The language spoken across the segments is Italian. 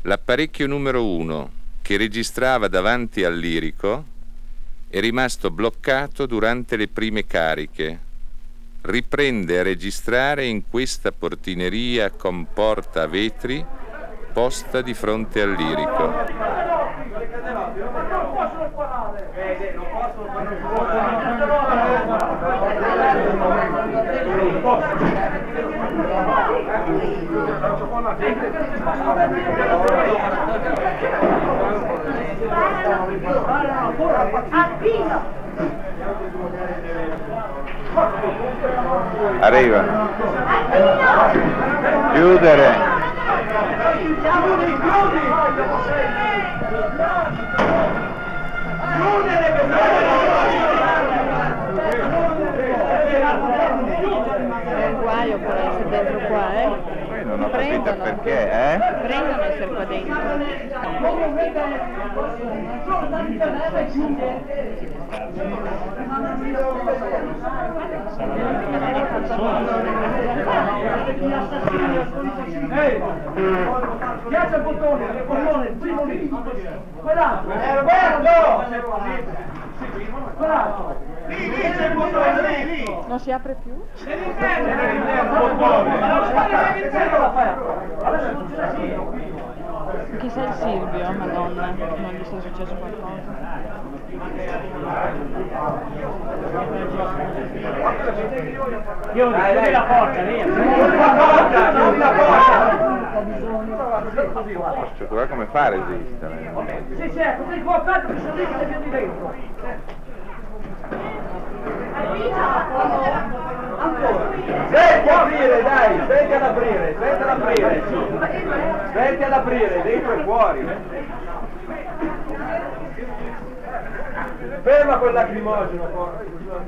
L'apparecchio numero 1, che registrava davanti al lirico, è rimasto bloccato durante le prime cariche. Riprende a registrare in questa portineria con porta a vetri posta di fronte al lirico. Arriva. Chiudere. È un guaio per essere dentro qua, Non ho capito perché, Prendono essere qua dentro. Piazza il bottone, il primo lì. Quell'altro. Roberto! Quell'altro. Lì c'è il bottone, lì. Non si apre più? Chissà il Silvio, madonna, non gli sia successo qualcosa. Chiudi la porta, lì. Cioè, come fa a resistere? Sì, certo, sei qua aperto che sono lì che ti dentro. Senti ad aprire, dai, senti ad aprire, senti ad aprire, dentro e fuori. Ferma quel lacrimogeno, porca.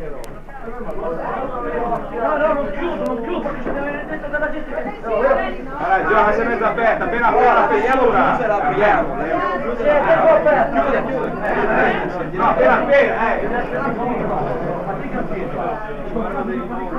No, non chiudo, perché ci deve venire dentro della gente che... Ha ragione, se mezza aperta, appena aperta, la apriamo. Sì, è tempo aperto, chiude. No, appena,